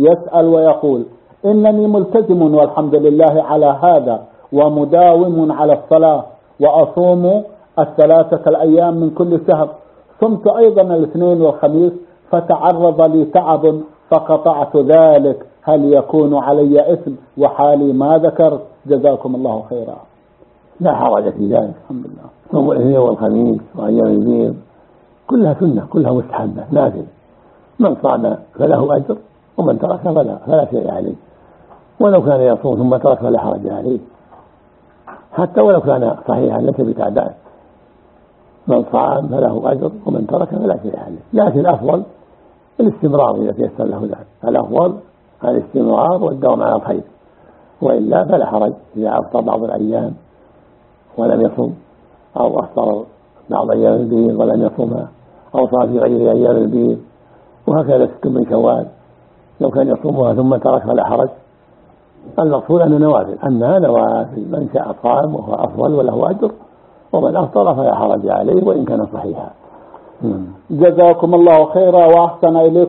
يسأل ويقول: إنني ملتزم والحمد لله على هذا، ومداوم على الصلاة، وأصوم 3 أيام من كل شهر، صمت أيضا الاثنين والخميس، فتعرض لي تعب فقطعت ذلك، هل يكون علي إثم وحالي ما ذكرت؟ جزاكم الله خيرا. لا حرج في ذلك، الحمد لله. صوم الاثنين والخميس وأيام البيض كلها سنة، كلها مستحبة نافلة، من صام فله أجر، ومن ترك فلا شيء عليه، ولو كان يصوم ثم ترك فلا حرج عليه، حتى ولو كان صحيحا ليس بتعبان، من صام فله أجر ومن ترك فلا شيء عليه. لكن الأفضل الاستمرار إذا تيسر له ذلك، الأفضل الاستمرار والدوام على الخير، وإلا فلا حرج إذا أفطر بعض الأيام ولم يصم، أو أفطر بعض أيام البيض ولم يصمها، أو صام في غير أيام البيض، وهكذا 6 من شوال لو كان يصومها ثم ترك فلا حرج. المقصود أنها نوافل، من شاء صام وهو أفضل وله أجر، ومن أفطر فلا حرج عليه وإن كان صحيحا. جزاكم الله خيرا وأحسن إليكم.